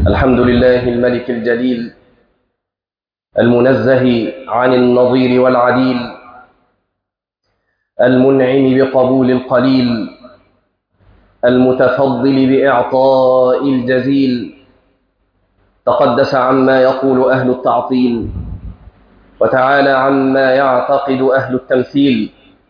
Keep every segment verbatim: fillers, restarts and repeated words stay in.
الحمد لله الملك الجليل المنزه عن النظير والعديل، المنعم بقبول القليل، المتفضل بإعطاء الجزيل. تقدس عما يقول أهل التعطيل، وتعالى عما يعتقد أهل التمثيل.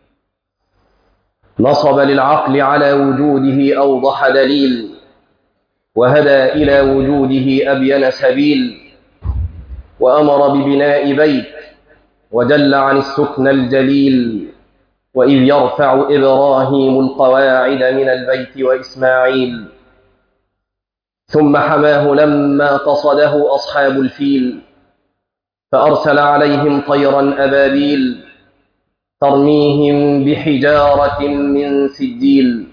نصب للعقل على وجوده أوضح دليل، وهدى إلى وجوده أبين سبيل. وأمر ببناء بيت وجل عن السكن الجليل، وإذ يرفع إبراهيم القواعد من البيت وإسماعيل. ثم حماه لما قصده أصحاب الفيل، فأرسل عليهم طيرا أبابيل ترميهم بحجارة من سجيل.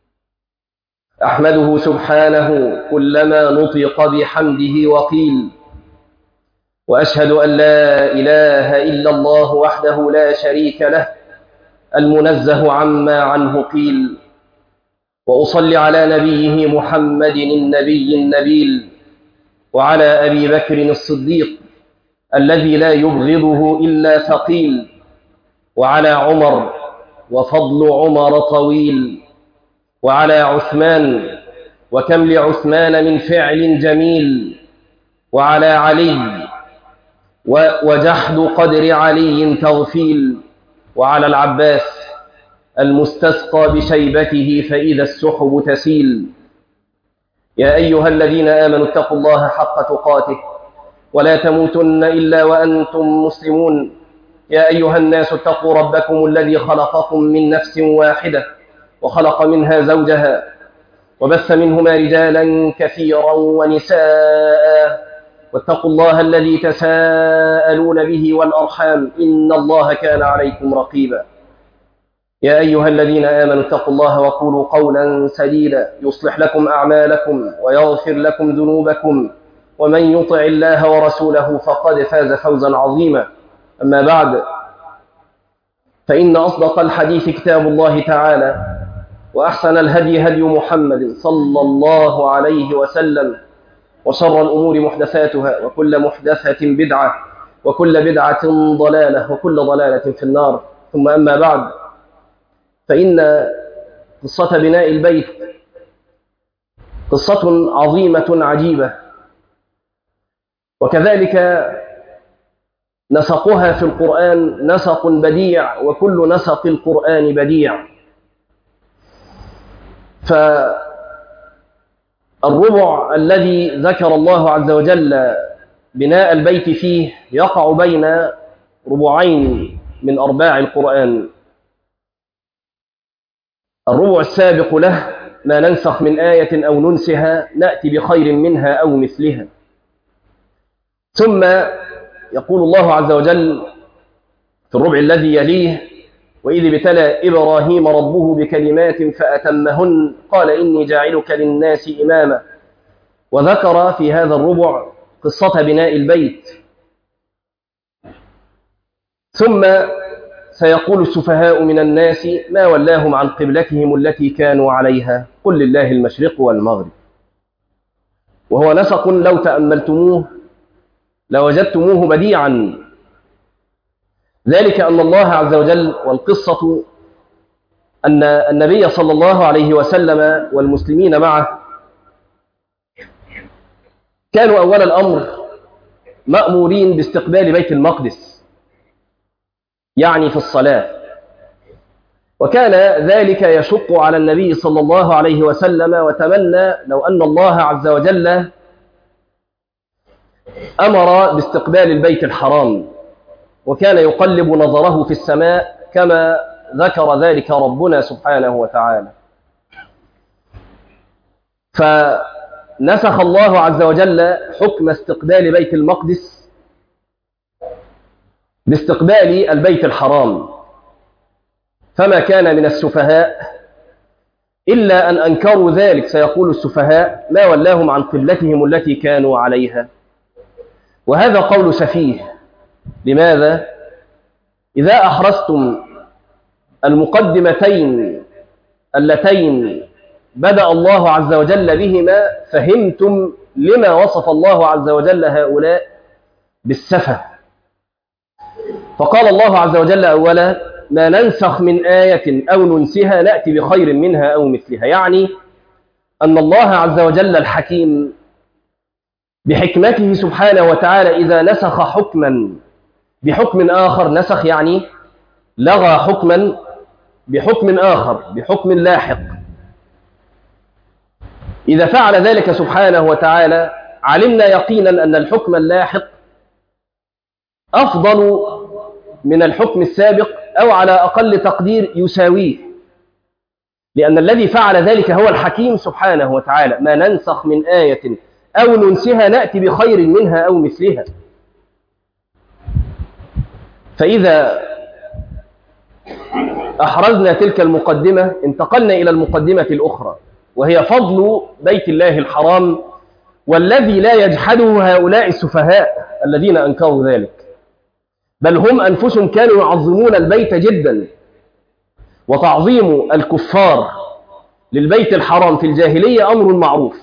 أحمده سبحانه كلما نطق بحمده وقيل، وأشهد أن لا إله إلا الله وحده لا شريك له المنزه عما عنه قيل. وأصلي على نبيه محمد النبي النبيل، وعلى أبي بكر الصديق الذي لا يبغضه إلا ثقيل، وعلى عمر وفضل عمر طويل، وعلى عثمان وكم لعثمان من فعل جميل، وعلى علي وجحد قدر علي تغفيل، وعلى العباس المستسقى بشيبته فإذا السحب تسيل. يا أيها الذين آمنوا اتقوا الله حق تقاته ولا تموتن إلا وأنتم مسلمون. يا أيها الناس اتقوا ربكم الذي خلقكم من نفس واحدة وخلق منها زوجها وبث منهما رجالا كثيرا ونساء، واتقوا الله الذي تساءلون به والأرحام إن الله كان عليكم رقيبا. يا أيها الذين آمنوا اتقوا الله وقولوا قولا سديدا يصلح لكم أعمالكم ويغفر لكم ذنوبكم، ومن يطع الله ورسوله فقد فاز فوزا عظيما. أما بعد، فإن أصدق الحديث كتاب الله تعالى، وأحسن الهدي هدي محمد صلى الله عليه وسلم، وشر الأمور محدثاتها، وكل محدثة بدعة، وكل بدعة ضلالة، وكل ضلالة في النار. ثم أما بعد، فإن قصة بناء البيت قصة عظيمة عجيبة، وكذلك نسقها في القرآن نسق بديع، وكل نسق القرآن بديع. فالربع الذي ذكر الله عز وجل بناء البيت فيه يقع بين ربعين من أرباع القرآن. الربع السابق له ما ننسخ من آية أو ننسها نأتي بخير منها أو مثلها. ثم يقول الله عز وجل في الربع الذي يليه: وإذ ابتلى إبراهيم ربه بكلمات فأتمهن قال إني جاعلك للناس إماما. وذكر في هذا الربع قصة بناء البيت. ثم سيقول السفهاء من الناس ما ولاهم عن قبلتهم التي كانوا عليها قل لله المشرق والمغرب. وهو نسق لو تأملتموه لوجدتموه بديعا، ذلك أن الله عز وجل، والقصة أن النبي صلى الله عليه وسلم والمسلمين معه كانوا أول الأمر مأمورين باستقبال بيت المقدس، يعني في الصلاة. وكان ذلك يشق على النبي صلى الله عليه وسلم، وتمنى لو أن الله عز وجل أمر باستقبال البيت الحرام، وكان يقلب نظره في السماء كما ذكر ذلك ربنا سبحانه وتعالى. فنسخ الله عز وجل حكم استقبال بيت المقدس باستقبال البيت الحرام، فما كان من السفهاء إلا أن أنكروا ذلك. سيقول السفهاء ما ولاهم عن قبلتهم التي كانوا عليها. وهذا قول سفيه. لماذا؟ إذا أحرزتم المقدمتين اللتين بدأ الله عز وجل بهما فهمتم لما وصف الله عز وجل هؤلاء بالسفه. فقال الله عز وجل أولا: ما ننسخ من آية أو ننسها نأتي بخير منها أو مثلها. يعني أن الله عز وجل الحكيم بحكمته سبحانه وتعالى إذا نسخ حكما بحكم آخر، نسخ يعني لغى حكما بحكم آخر بحكم لاحق، إذا فعل ذلك سبحانه وتعالى علمنا يقينا أن الحكم اللاحق أفضل من الحكم السابق، أو على أقل تقدير يساويه، لأن الذي فعل ذلك هو الحكيم سبحانه وتعالى. ما ننسخ من آية أو ننسها نأتي بخير منها أو مثلها. فإذا أحرزنا تلك المقدمة انتقلنا إلى المقدمة الأخرى، وهي فضل بيت الله الحرام، والذي لا يجحده هؤلاء السفهاء الذين أنكروا ذلك، بل هم أنفسهم كانوا يعظمون البيت جدا. وتعظيم الكفار للبيت الحرام في الجاهلية أمر معروف،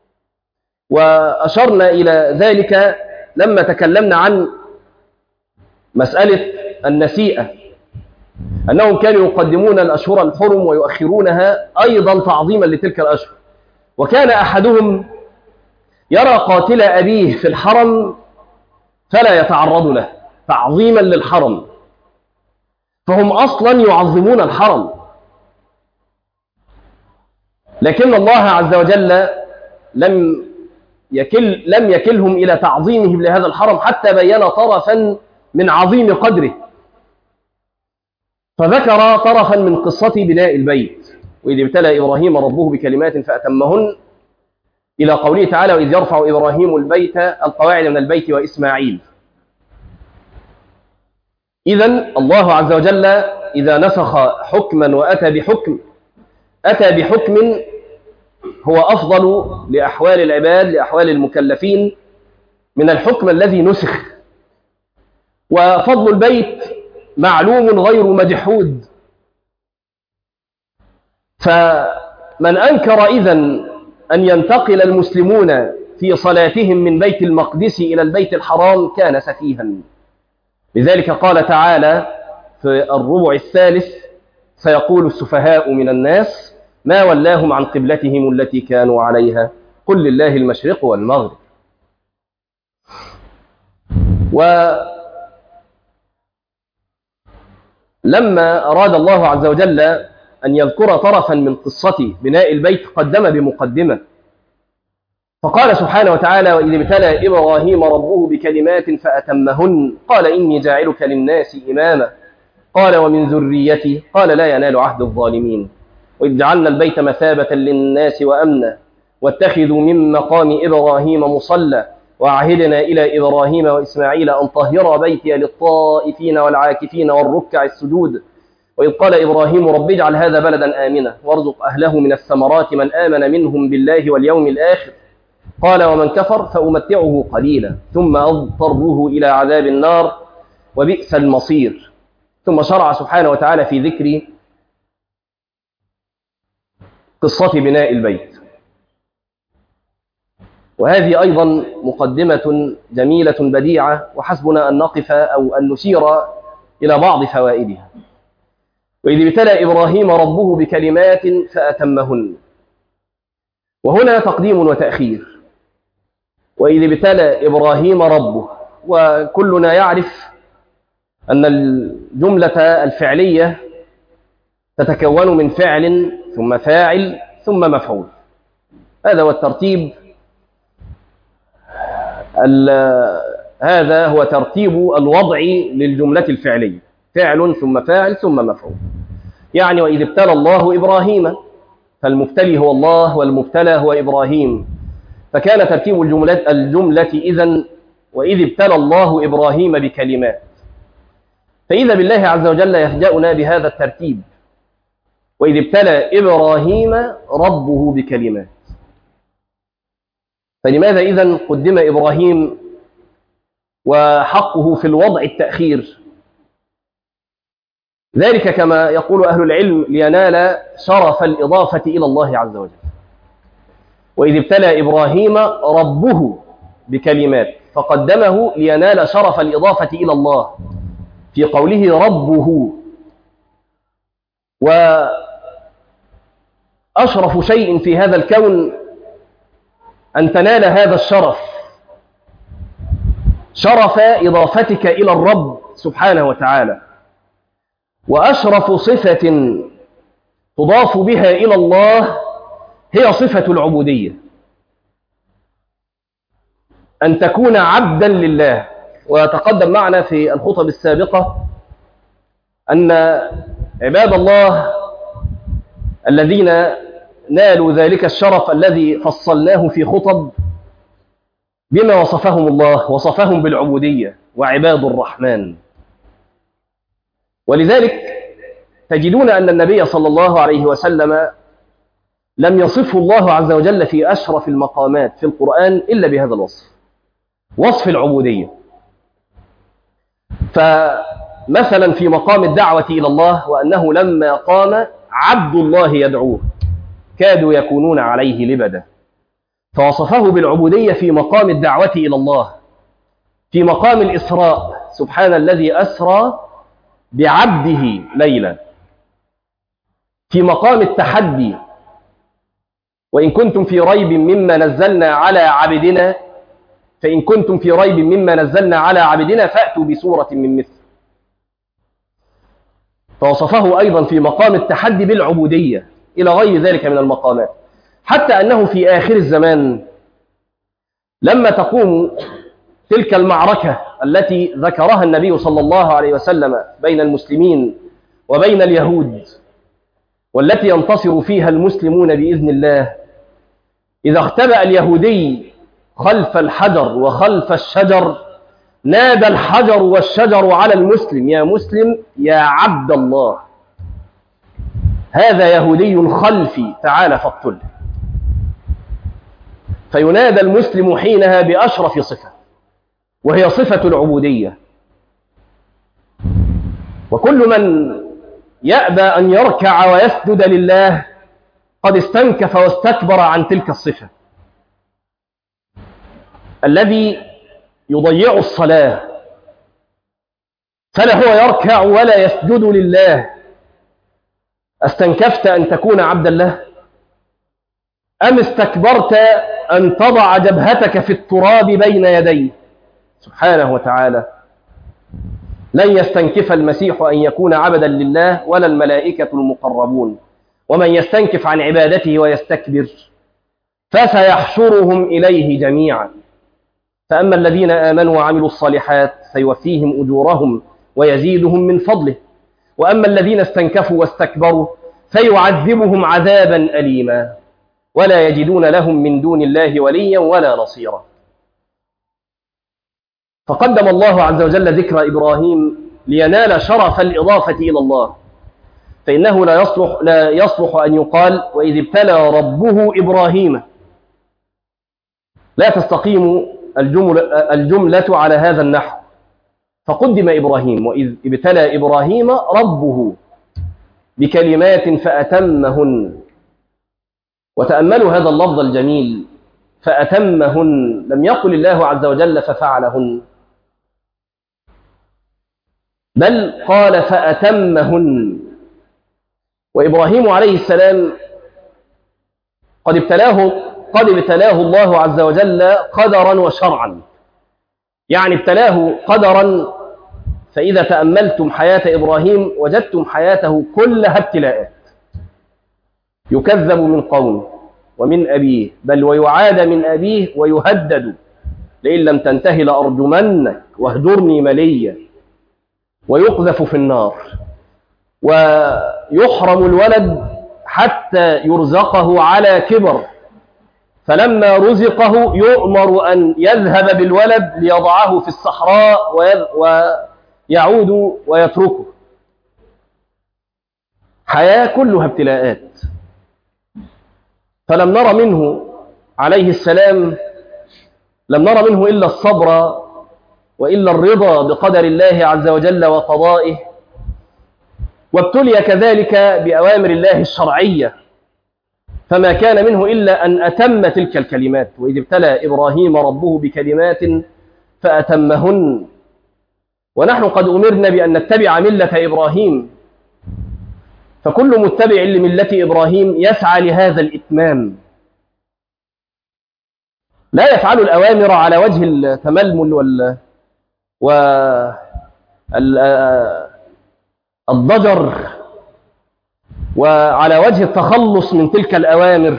وأشرنا إلى ذلك لما تكلمنا عن مسألة النسيئة، أنهم كانوا يقدمون الأشهر الحرم ويؤخرونها أيضا تعظيما لتلك الأشهر. وكان أحدهم يرى قاتل أبيه في الحرم فلا يتعرض له تعظيما للحرم، فهم أصلا يعظمون الحرم. لكن الله عز وجل لم يكل لم يكلهم إلى تعظيمهم لهذا الحرم حتى بين طرفا من عظيم قدره، فذكر طرفا من قصة بناء البيت: وإذ ابتلى إبراهيم ربه بكلمات فأتمهن، إلى قوله تعالى: وإذ يرفع إبراهيم البيت القواعد من البيت وإسماعيل. إذن الله عز وجل إذا نسخ حكما وأتى بحكم أتى بحكم هو أفضل لأحوال العباد لأحوال المكلفين من الحكم الذي نسخ. وفضل البيت معلوم غير مجحود، فمن أنكر إذن أن ينتقل المسلمون في صلاتهم من بيت المقدس إلى البيت الحرام كان سفيها. لذلك قال تعالى في الربع الثالث: سيقول السفهاء من الناس ما ولاهم عن قبلتهم التي كانوا عليها قل لله المشرق والمغرب. ولما أراد الله عز وجل أن يذكر طرفا من قصة بناء البيت قدم بمقدمة، فقال سبحانه وتعالى: وإذ ابتلى إبراهيم ربه بكلمات فأتمهن قال إني جاعلك للناس إماما قال ومن ذريتي قال لا ينال عهد الظالمين وإذ جعلنا البيت مثابة للناس وأمنا واتخذوا من مقام إبراهيم مصلى وعهدنا إلى إبراهيم وإسماعيل أن طهر بيتي للطائفين والعاكفين والركع السجود وإذ قال إبراهيم رب اجعل هذا بلدا آمنا وارزق أهله من الثمرات من آمن منهم بالله واليوم الآخر قال ومن كفر فأمتعه قليلا ثم أضطره إلى عذاب النار وبئس المصير. ثم شرع سبحانه وتعالى في ذكر قصة بناء البيت، وهذه أيضا مقدمة جميلة بديعة، وحسبنا أن نقف أو أن نشير إلى بعض فوائدها. وإذ ابتلى إبراهيم ربه بكلمات فأتمهن، وهنا تقديم وتأخير. وإذ ابتلى إبراهيم ربه، وكلنا يعرف أن الجملة الفعلية تتكون من فعل ثم فاعل ثم مفعول، هذا هو الترتيب هذا هو ترتيب الوضعي للجملة الفعلية: فعل ثم فاعل ثم مفعول. يعني وإذ ابتلى الله إبراهيم، فالمبتلي هو الله والمبتلى هو إبراهيم، فكان ترتيب الجملة, الجملة إذن وإذ ابتلى الله إبراهيم بكلمات. فإذا بالله عز وجل يفجأنا بهذا الترتيب: وإذ ابتلى إبراهيم ربه بكلمات. فلماذا إذن قدم إبراهيم وحقه في الوضع التأخير؟ ذلك كما يقول أهل العلم لينال شرف الإضافة إلى الله عز وجل. وإذ ابتلى إبراهيم ربه بكلمات فقدمه لينال شرف الإضافة إلى الله في قوله ربه. وأشرف شيء في هذا الكون أن تنال هذا الشرف، شرف إضافتك إلى الرب سبحانه وتعالى. وأشرف صفة تضاف بها إلى الله هي صفة العبودية، أن تكون عبدا لله. وتقدم معنا في الخطب السابقة أن عباد الله الذين نالوا ذلك الشرف الذي فصلناه في خطب بما وصفهم الله، وصفهم بالعبودية وعباد الرحمن. ولذلك تجدون أن النبي صلى الله عليه وسلم لم يصفه الله عز وجل في أشرف المقامات في القرآن إلا بهذا الوصف، وصف العبودية. فمثلا في مقام الدعوة إلى الله وأنه لما قام عبد الله يدعوه كادوا يكونون عليه لبدا، فوصفه بالعبودية في مقام الدعوة إلى الله. في مقام الإسراء سبحان الذي أسرى بعبده ليلا. في مقام التحدي وإن كنتم في ريب مما نزلنا على عبدنا فإن كنتم في ريب مما نزلنا على عبدنا فأتوا بسورة من مثل. فوصفه أيضا في مقام التحدي بالعبودية إلى غير ذلك من المقامات، حتى أنه في آخر الزمان لما تقوم تلك المعركة التي ذكرها النبي صلى الله عليه وسلم بين المسلمين وبين اليهود، والتي ينتصر فيها المسلمون بإذن الله، إذا اختبأ اليهودي خلف الحجر وخلف الشجر نادى الحجر والشجر على المسلم: يا مسلم يا عبد الله، هذا يهودي خلفي تعال فاقتله. فينادى المسلم حينها بأشرف صفة، وهي صفة العبودية. وكل من يأبى أن يركع ويسجد لله قد استنكف واستكبر عن تلك الصفة. الذي يضيع الصلاة فلا هو يركع ولا يسجد لله، استنكفت أن تكون عبدا له؟ أم استكبرت أن تضع جبهتك في التراب بين يديه سبحانه وتعالى؟ لن يستنكف المسيح أن يكون عبدا لله ولا الملائكة المقربون، ومن يستنكف عن عبادته ويستكبر فسيحشرهم إليه جميعا. فأما الذين آمنوا وعملوا الصالحات فيوفيهم أجورهم ويزيدهم من فضله، وأما الذين استنكفوا واستكبروا فيعذبهم عذابا أليما ولا يجدون لهم من دون الله وليا ولا نصيرا. فقدم الله عز وجل ذكر إبراهيم لينال شرف الإضافة إلى الله، فإنه لا يصلح, لا يصلح أن يقال وإذ ابتلى ربه إبراهيم، لا تستقيم الجملة, الجملة على هذا النحو، فقدم إبراهيم وإذ ابتلى إبراهيم ربه بكلمات فأتمهن. وتأملوا هذا اللفظ الجميل فأتمهن، لم يقل الله عز وجل ففعلهن، بل قال فأتمهن. وإبراهيم عليه السلام قد ابتلاه قد ابتلاه الله عز وجل قدرا وشرعا، يعني ابتلاه قدرا، فإذا تأملتم حياة إبراهيم وجدتم حياته كلها ابتلاءات، يكذب من قومه ومن أبيه، بل ويعاد من أبيه ويهدد: لئن لم تنتهي لأرجمنك واهجرني مليا، ويقذف في النار، ويحرم الولد حتى يرزقه على كبر، فلما رزقه يؤمر أن يذهب بالولد ليضعه في الصحراء ويعود ويتركه. حياة كلها ابتلاءات. فلم نرى منه عليه السلام لم نرى منه إلا الصبر وإلا الرضا بقدر الله عز وجل وقضائه، وابتلي كذلك بأوامر الله الشرعية، فما كان منه إلا أن أتم تلك الكلمات. وإذ ابتلى إبراهيم ربه بكلمات فأتمهن. ونحن قد أمرنا بأن نتبع ملة إبراهيم، فكل متبع لملة إبراهيم يسعى لهذا الإتمام، لا يفعل الأوامر على وجه التململ وال والضجر وعلى وجه التخلص من تلك الأوامر.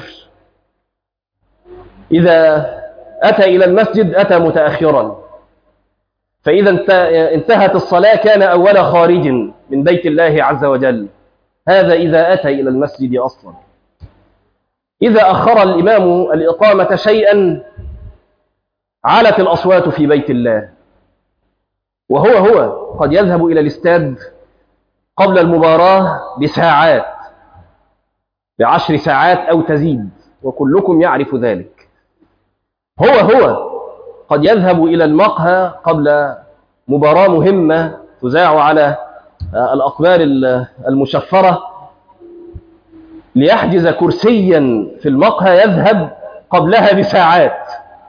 إذا أتى إلى المسجد أتى متأخرا، فإذا انتهت الصلاة كان أول خارج من بيت الله عز وجل. هذا إذا أتى إلى المسجد أصلا. إذا أخر الإمام الإقامة شيئا علت الأصوات في بيت الله، وهو هو قد يذهب إلى الاستاد قبل المباراة بساعات، بعشر ساعات أو تزيد، وكلكم يعرف ذلك. هو هو قد يذهب إلى المقهى قبل مباراة مهمة تذاع على الأقمار المشفرة ليحجز كرسيا في المقهى يذهب قبلها بساعات.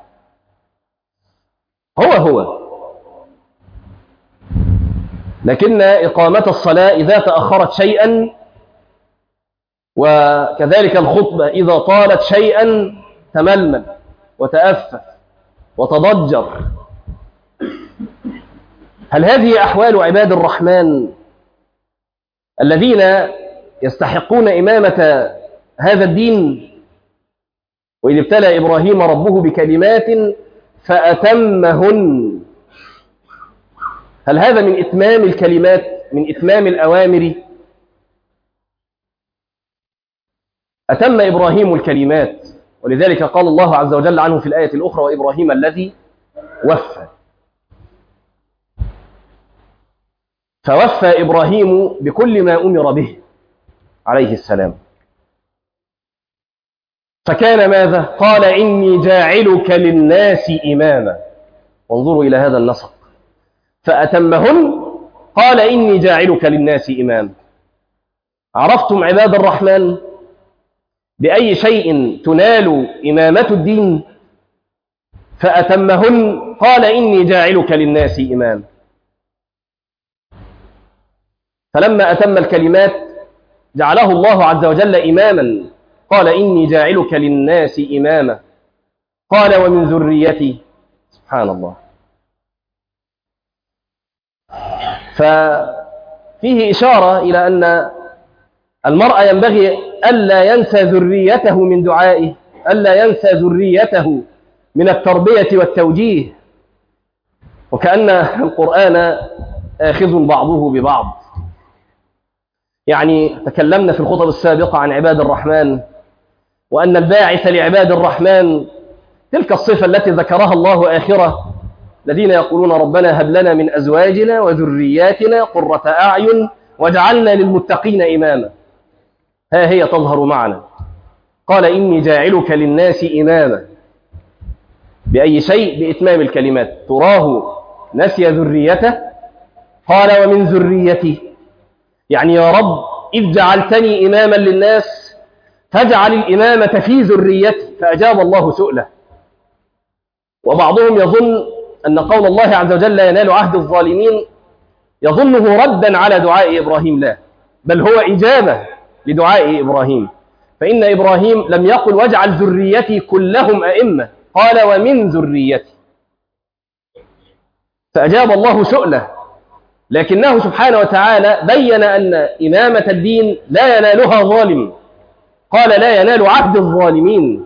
هو هو. لكن إقامة الصلاة إذا تأخرت شيئا، وكذلك الخطبة إذا طالت شيئا، تململ وتأفف وتضجر. هل هذه أحوال عباد الرحمن الذين يستحقون إمامة هذا الدين؟ وإذ ابتلى إبراهيم ربه بكلمات فأتمهن. هل هذا من إتمام الكلمات، من إتمام الأوامر؟ أتم إبراهيم الكلمات، ولذلك قال الله عز وجل عنه في الآية الأخرى: وإبراهيم الذي وفى. فوفى إبراهيم بكل ما أمر به عليه السلام. فكان ماذا؟ قال: إني جاعلك للناس إماما. وانظروا إلى هذا النسق. فأتمهن قال: إني جاعلك للناس إماما. عرفتم عباد الرحمن بأي شيء تنال إمامة الدين؟ فأتمهن قال: إني جاعلك للناس إماما. فلما أتم الكلمات جعله الله عز وجل إماما. قال: إني جاعلك للناس إماما. قال: ومن ذريتي. سبحان الله. ففيه إشارة إلى أن المرء ينبغي ألا ينسى ذريته من دعائه، ألا ينسى ذريته من التربية والتوجيه، وكأن القرآن آخذ بعضه ببعض. يعني تكلمنا في الخطب السابقة عن عباد الرحمن، وأن الباعث لعباد الرحمن تلك الصفة التي ذكرها الله آخرة: الذين يقولون ربنا هب لنا من أزواجنا وذرياتنا قرة أعين واجعلنا للمتقين إماما. ها هي تظهر معنا. قال: إني جاعلك للناس إماما. بأي شيء؟ بإتمام الكلمات. تراه نسي ذريته، قال: ومن ذريتي. يعني يا رب إذ جعلتني إماما للناس فاجعل الإمامة في ذريتي. فأجاب الله سؤله. وبعضهم يظن أن قول الله عز وجل لا ينال عهد الظالمين يظنه ردا على دعاء إبراهيم. لا، بل هو إجابة لدعاء إبراهيم. فإن إبراهيم لم يقل واجعل ذريتي كلهم أئمة، قال: ومن ذريتي. فأجاب الله سؤله. لكنه سبحانه وتعالى بين أن إمامة الدين لا ينالها ظالم. قال: لا ينال عهد الظالمين.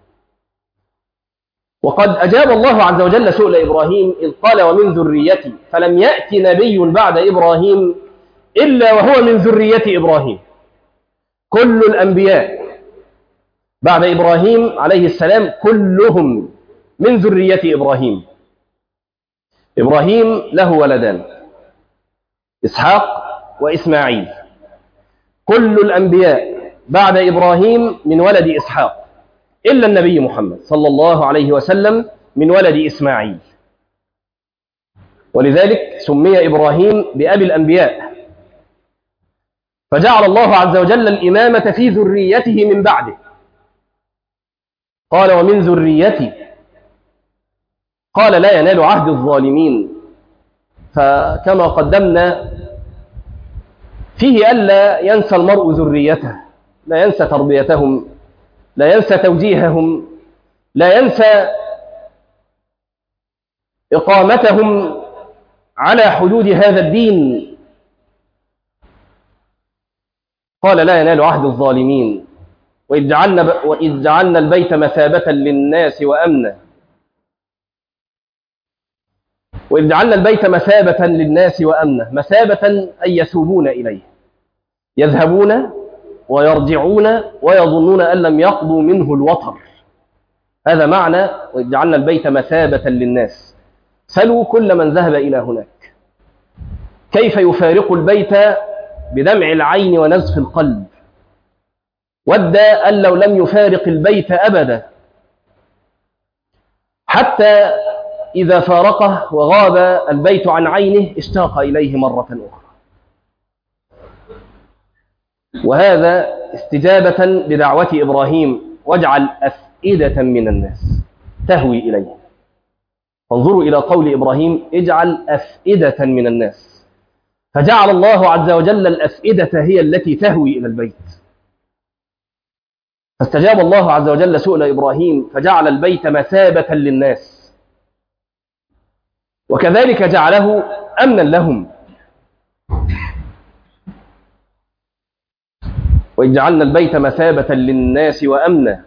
وقد أجاب الله عز وجل سؤل إبراهيم إذ قال: ومن ذريتي. فلم يأتي نبي بعد إبراهيم إلا وهو من ذرية إبراهيم. كل الأنبياء بعد إبراهيم عليه السلام كلهم من ذرية إبراهيم. إبراهيم له ولدان: إسحاق وإسماعيل. كل الأنبياء بعد إبراهيم من ولد إسحاق، إلا النبي محمد صلى الله عليه وسلم من ولد إسماعيل. ولذلك سمي إبراهيم بأبي الأنبياء. فجعل الله عز وجل الإمامة في ذريته من بعده. قال ومن ذريتي، قال لا ينال عهد الظالمين. فكما قدمنا فيه ألا ينسى المرء ذريته، لا ينسى تربيتهم، لا ينسى توجيههم، لا ينسى إقامتهم على حدود هذا الدين. قال لا ينال عهد الظالمين وإذ جعلنا, وإذ جعلنا البيت مثابة للناس وأمنا وإذ جعلنا البيت مثابة للناس وأمنا. مثابة أي يثوبون إليه، يذهبون ويرجعون ويظنون أن لم يقضوا منه الوطر. هذا معنى وإذ جعلنا البيت مثابة للناس. سلوا كل من ذهب إلى هناك كيف يفارق البيت بدمع العين ونزف القلب. ود أن لو لم يفارق البيت أبدا، حتى إذا فارقه وغاب البيت عن عينه اشتاق إليه مرة أخرى. وهذا استجابة لدعوة إبراهيم واجعل أفئدة من الناس تهوي إليه. فانظروا إلى قول إبراهيم اجعل أفئدة من الناس، فجعل الله عز وجل الأفئدة هي التي تهوي إلى البيت. فاستجاب الله عز وجل سؤل إبراهيم فجعل البيت مثابة للناس، وكذلك جعله أمنا لهم. وإذ جعلنا البيت مثابة للناس وأمنا.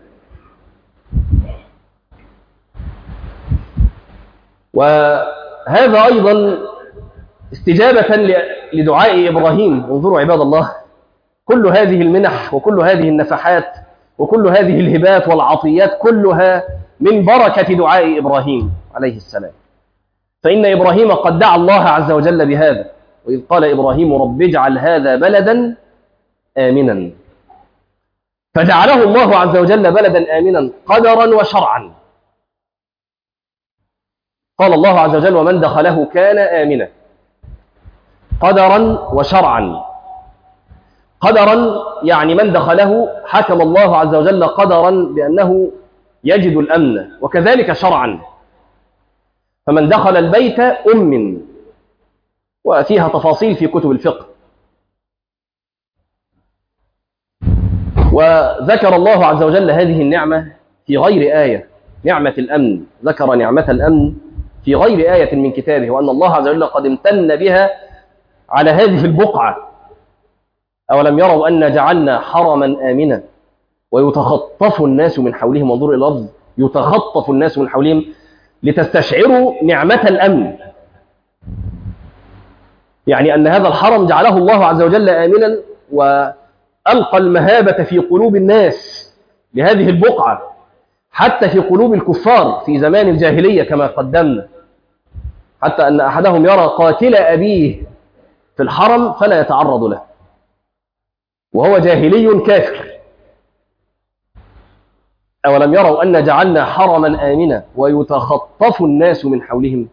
وهذا أيضا استجابة لدعاء إبراهيم. انظروا عباد الله، كل هذه المنح وكل هذه النفحات وكل هذه الهبات والعطيات كلها من بركة دعاء إبراهيم عليه السلام. فإن إبراهيم قد دعا الله عز وجل بهذا، وإذ قال إبراهيم رب اجعل هذا بلدا آمنا، فجعله الله عز وجل بلدا آمنا قدرا وشرعا. قال الله عز وجل ومن دخله كان آمنا، قدرا وشرعا. قدرا يعني من دخله حكم الله عز وجل قدرا بأنه يجد الأمن، وكذلك شرعا فمن دخل البيت أمن، وفيها تفاصيل في كتب الفقه. وذكر الله عز وجل هذه النعمة في غير آية، نعمة الأمن، ذكر نعمة الأمن في غير آية من كتابه، وأن الله عز وجل قد امتن بها على هذه البقعة. أولم يروا أن جعلنا حرما آمنا ويتخطف الناس من حولهم. وانظروا إلى اللفظ يتخطف الناس من حولهم لتستشعروا نعمة الأمن، يعني أن هذا الحرم جعله الله عز وجل آمنا، وألقى المهابة في قلوب الناس لهذه البقعة، حتى في قلوب الكفار في زمان الجاهلية كما قدمنا، حتى أن أحدهم يرى قاتل أبيه في الحرم فلا يتعرض له وهو جاهلي كافر. أولم يروا أن جعلنا حرما آمنا ويتخطف الناس من حولهم.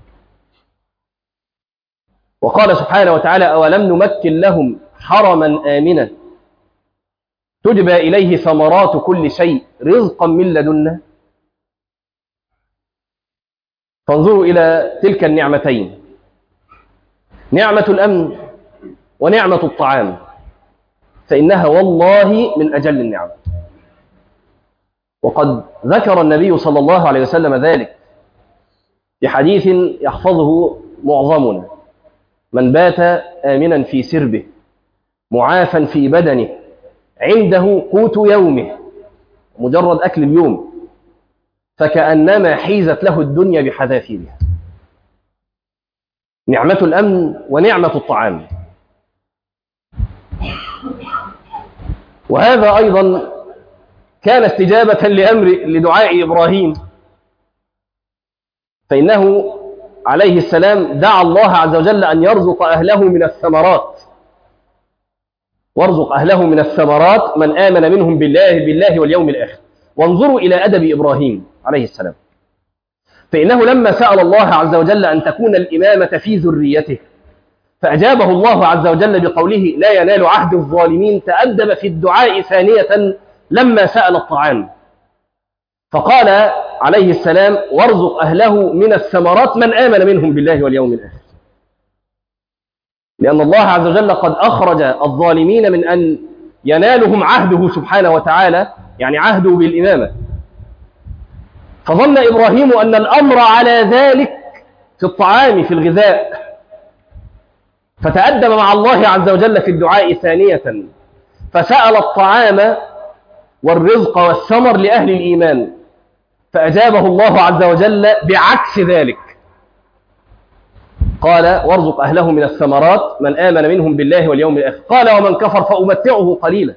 وقال سبحانه وتعالى أولم نمكن لهم حرما آمنا تجبى إليه ثمرات كل شيء رزقا من لدنا. فانظروا إلى تلك النعمتين، نعمة الأمن ونعمة الطعام، فإنها والله من أجل النعم. وقد ذكر النبي صلى الله عليه وسلم ذلك في حديث يحفظه معظمنا: من بات آمنا في سربه معافا في بدنه عنده قوت يومه، مجرد أكل اليوم، فكأنما حيزت له الدنيا بحذافيرها. نعمة الأمن ونعمة الطعام. وهذا أيضا كان استجابة لأمر لدعاء إبراهيم، فإنه عليه السلام دعا الله عز وجل أن يرزق أهله من الثمرات، وارزق أهله من الثمرات من آمن منهم بالله بالله واليوم الآخر. وانظروا إلى أدب إبراهيم عليه السلام، فإنه لما سأل الله عز وجل أن تكون الإمامة في ذريته فأجابه الله عز وجل بقوله لا ينال عهد الظالمين. تأدب في الدعاء ثانية لما سأل الطعام، فقال عليه السلام: وارزق أهله من الثمرات من آمن منهم بالله واليوم الآخر، لأن الله عز وجل قد أخرج الظالمين من أن ينالهم عهده سبحانه وتعالى، يعني عهده بالإمامة. فظن إبراهيم أن الأمر على ذلك في الطعام، في الغذاء، فتأدب مع الله عز وجل في الدعاء ثانية، فسأل الطعام والرزق والثمر لأهل الإيمان، فأجابه الله عز وجل بعكس ذلك، قال: وارزق أهله من الثمرات من آمن منهم بالله واليوم الآخر. قال: ومن كفر فأمتعه قليلا.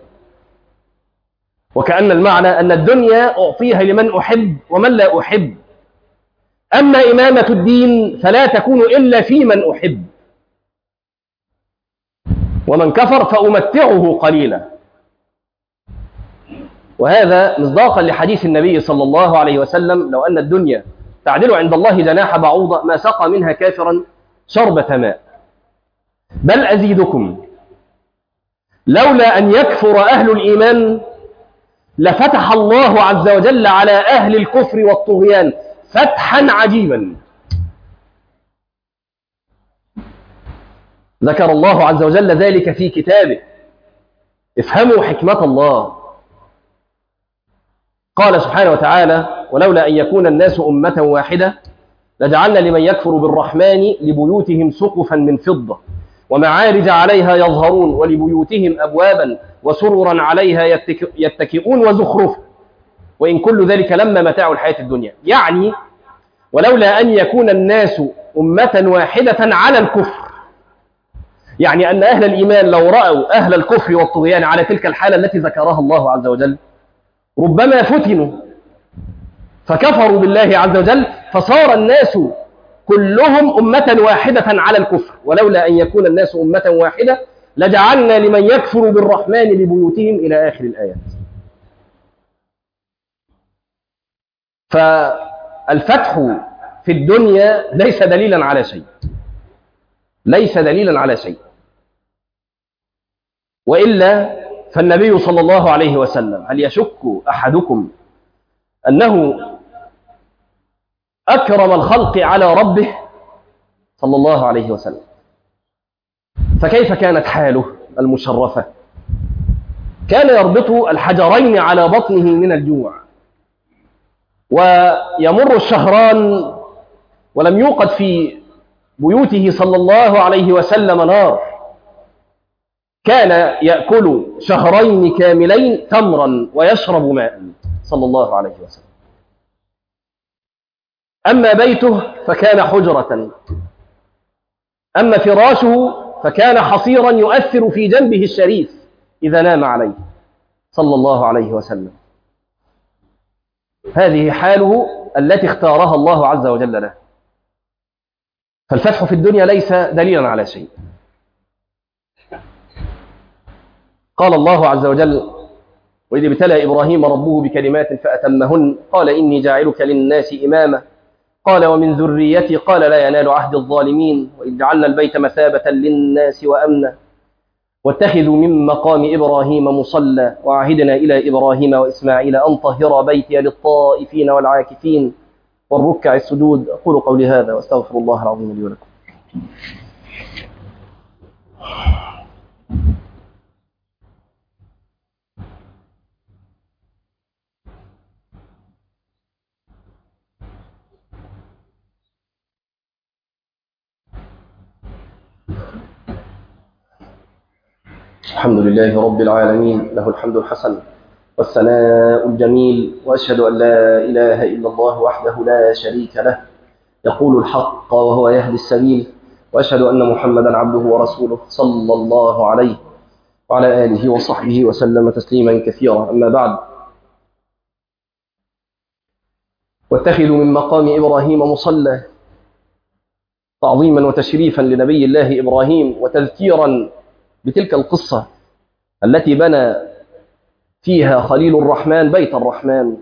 وكأن المعنى أن الدنيا أعطيها لمن أحب ومن لا أحب، أما إمامة الدين فلا تكون إلا في من أحب. ومن كفر فأمتعه قليلا. وهذا مصداقا لحديث النبي صلى الله عليه وسلم: لو أن الدنيا تعدل عند الله جناح بعوضة ما سقى منها كافرا شربة ماء. بل أزيدكم: لولا أن يكفر أهل الإيمان لفتح الله عز وجل على أهل الكفر والطغيان فتحا عجيبا. ذكر الله عز وجل ذلك في كتابه. افهموا حكمة الله. قال سبحانه وتعالى: ولولا أن يكون الناس أمة واحدة لجعلنا لمن يكفر بالرحمن لبيوتهم سقفا من فضة ومعارج عليها يظهرون ولبيوتهم أبوابا وسررا عليها يتكئون وزخرفا وإن كل ذلك لما متاع الحياة الدنيا. يعني ولولا أن يكون الناس أمة واحدة على الكفر، يعني أن أهل الإيمان لو رأوا أهل الكفر والطغيان على تلك الحالة التي ذكرها الله عز وجل ربما فتنوا فكفروا بالله عز وجل فصار الناس كلهم أمة واحدة على الكفر. ولولا أن يكون الناس أمة واحدة لجعلنا لمن يكفر بالرحمن لبيوتهم إلى آخر الآيات. فالفتح في الدنيا ليس دليلا على شيء، ليس دليلا على شيء. وإلا فالنبي صلى الله عليه وسلم: هل يشك أحدكم أنه أكرم الخلق على ربه صلى الله عليه وسلم؟ فكيف كانت حاله المشرفة؟ كان يربط الحجرين على بطنه من الجوع، ويمر الشهران ولم يوقد في بيوته صلى الله عليه وسلم نار. كان يأكل شهرين كاملين تمرا ويشرب ماء صلى الله عليه وسلم. أما بيته فكان حجرة، أما فراشه فكان حصيرا يؤثر في جنبه الشريف إذا نام عليه صلى الله عليه وسلم. هذه حاله التي اختارها الله عز وجل له. فالفتح في الدنيا ليس دليلا على شيء. قال الله عز وجل: وإذ ابتلى إبراهيم ربه بكلمات فأتمهن قال إني جاعلك للناس إماما قال ومن ذريتي قال لا ينال عهد الظالمين وإذ جعلنا البيت مثابة للناس وأمنا واتخذوا من مقام إبراهيم مصلى وعهدنا إلى إبراهيم وإسماعيل أن طهر بيتي للطائفين والعاكفين والركع السجود. أقول قولي هذا وأستغفر الله العظيم لي ولكم. الحمد لله رب العالمين، له الحمد الحسن والثناء الجميل، وأشهد أن لا إله إلا الله وحده لا شريك له يقول الحق وهو يهدي السبيل، وأشهد أن محمدا عبده ورسوله صلى الله عليه وعلى آله وصحبه وسلم تسليما كثيرا. أما بعد، واتخذوا من مقام إبراهيم مصلى تعظيما وتشريفا لنبي الله إبراهيم وتذكيرا بتلك القصة التي بنى فيها خليل الرحمن بيت الرحمن.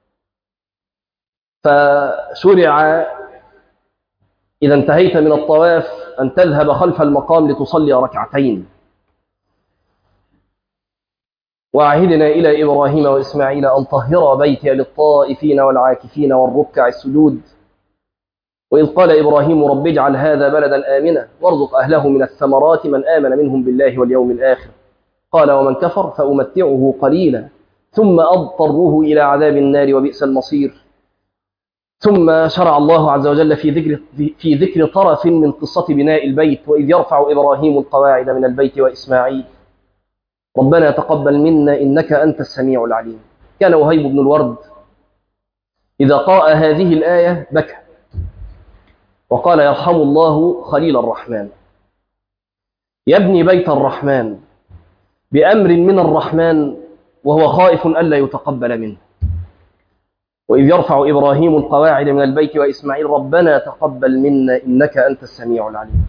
فشرع إذا انتهيت من الطواف أن تذهب خلف المقام لتصلي ركعتين، وعهدنا إلى إبراهيم وإسماعيل أن طهر بيتي للطائفين والعاكفين والركع السجود. وإذ قال إبراهيم رب اجعل هذا بلدا آمنا وارزق أهله من الثمرات من آمن منهم بالله واليوم الآخر قال ومن كفر فأمتعه قليلا ثم أضطره إلى عذاب النار وبئس المصير. ثم شرع الله عز وجل في ذكر, في ذكر طرف من قصة بناء البيت. وإذ يرفع إبراهيم القواعد من البيت وإسماعيل ربنا تقبل منا إنك أنت السميع العليم. كان وهيب بن الورد إذا قرأ هذه الآية بكى وقال يرحم الله خليل الرحمن يبني بيت الرحمن بأمر من الرحمن وهو خائف ألا يتقبل منه. وإذ يرفع إبراهيم القواعد من البيت وإسماعيل ربنا تقبل منا إنك أنت السميع العليم.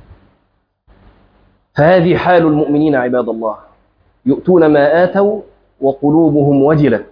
فهذه حال المؤمنين عباد الله، يؤتون ما آتوا وقلوبهم وجلة.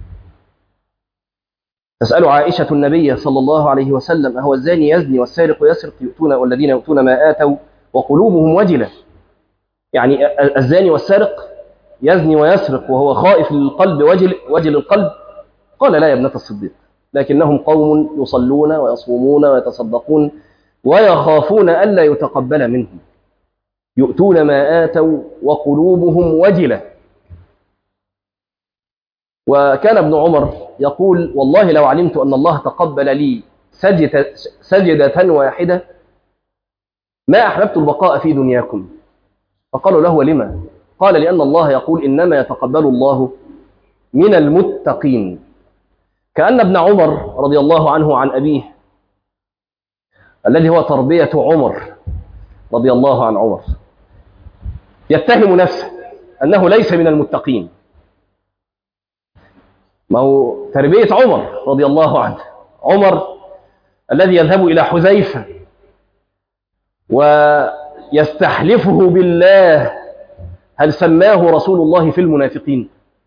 تسأل عائشة النبي صلى الله عليه وسلم أهو الزاني يزني والسارق يسرق يؤتون والذين يؤتون ما آتوا وقلوبهم وجلة، يعني الزاني والسارق يزني ويسرق وهو خائف للقلب وجل, وجل القلب؟ قال لا يا ابنة الصديق، لكنهم قوم يصلون ويصومون ويتصدقون ويخافون ألا يتقبل منهم، يؤتون ما آتوا وقلوبهم وجلة. وكان ابن عمر يقول والله لو علمت أن الله تقبل لي سجدة, سجدة واحدة ما أحببت البقاء في دنياكم. فقالوا له لما؟ قال لأن الله يقول إنما يتقبل الله من المتقين. كأن ابن عمر رضي الله عنه عن أبيه الذي هو تربية عمر رضي الله عن عمر يتهم نفسه أنه ليس من المتقين. ما هو تربية عمر رضي الله عنه، عمر الذي يذهب إلى حذيفة ويستحلفه بالله هل سماه رسول الله في المنافقين؟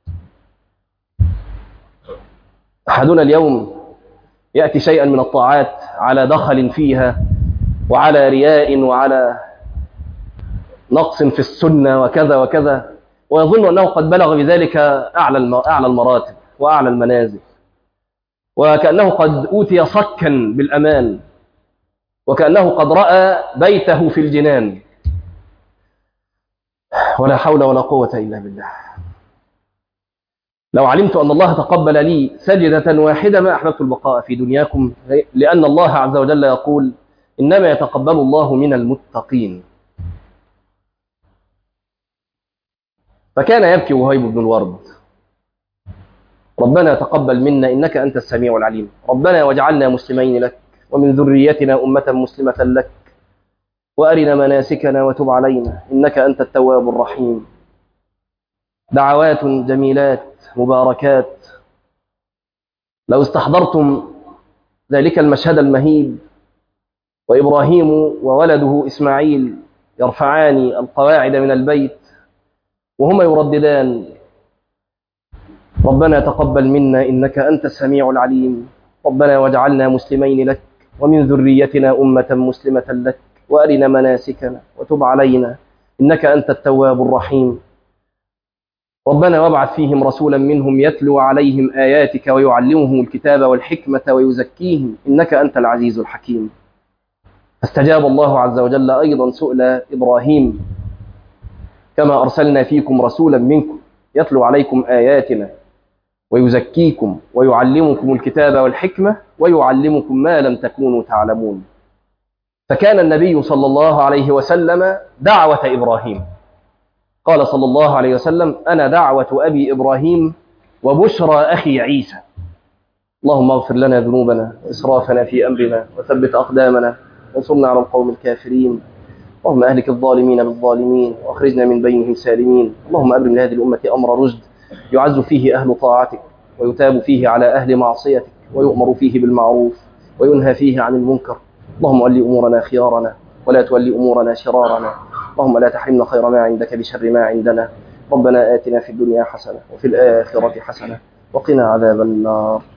أحدنا اليوم يأتي شيئا من الطاعات على دخل فيها وعلى رياء وعلى نقص في السنة وكذا وكذا، ويظن أنه قد بلغ بذلك أعلى أعلى المراتب وأعلى المنازل، وكأنه قد أوتي صكا بالأمان، وكأنه قد رأى بيته في الجنان. ولا حول ولا قوة إلا بالله. لو علمت أن الله تقبل لي سجدة واحدة ما أحببت البقاء في دنياكم، لأن الله عز وجل يقول إنما يتقبل الله من المتقين. فكان يبكي وهيب بن الورد ربنا تقبل منا إنك أنت السميع العليم، ربنا واجعلنا مسلمين لك ومن ذريتنا أمة مسلمة لك وأرنا مناسكنا وتب علينا إنك أنت التواب الرحيم. دعوات جميلات مباركات. لو استحضرتم ذلك المشهد المهيب وإبراهيم وولده إسماعيل يرفعان القواعد من البيت وهما يرددان ربنا تقبل منا إنك أنت السميع العليم، ربنا واجعلنا مسلمين لك ومن ذريتنا أمة مسلمة لك وأرنا مناسكنا وتب علينا إنك أنت التواب الرحيم. ربنا وابعث فيهم رسولا منهم يتلو عليهم آياتك ويعلمهم الكتاب والحكمة ويزكيهم إنك أنت العزيز الحكيم. فاستجاب الله عز وجل أيضا سؤل إبراهيم كما أرسلنا فيكم رسولا منكم يتلو عليكم آياتنا ويزكيكم ويعلمكم الكتاب والحكمة ويعلمكم ما لم تكونوا تعلمون. فكان النبي صلى الله عليه وسلم دعوة إبراهيم. قال صلى الله عليه وسلم أنا دعوة أبي إبراهيم وبشرى أخي عيسى. اللهم اغفر لنا ذنوبنا وإسرافنا في أمرنا وثبت أقدامنا وانصرنا على القوم الكافرين. اللهم أهلك الظالمين بالظالمين وأخرجنا من بينهم سالمين. اللهم أبرم لهذه الأمة أمر رشد يعز فيه أهل طاعتك ويتاب فيه على أهل معصيتك ويؤمر فيه بالمعروف وينهى فيه عن المنكر. اللهم ولي أمورنا خيارنا ولا تولي أمورنا شرارنا. اللهم لا تحرمنا خير ما عندك بشر ما عندنا. ربنا آتنا في الدنيا حسنة وفي الآخرة حسنة وقنا عذاب النار.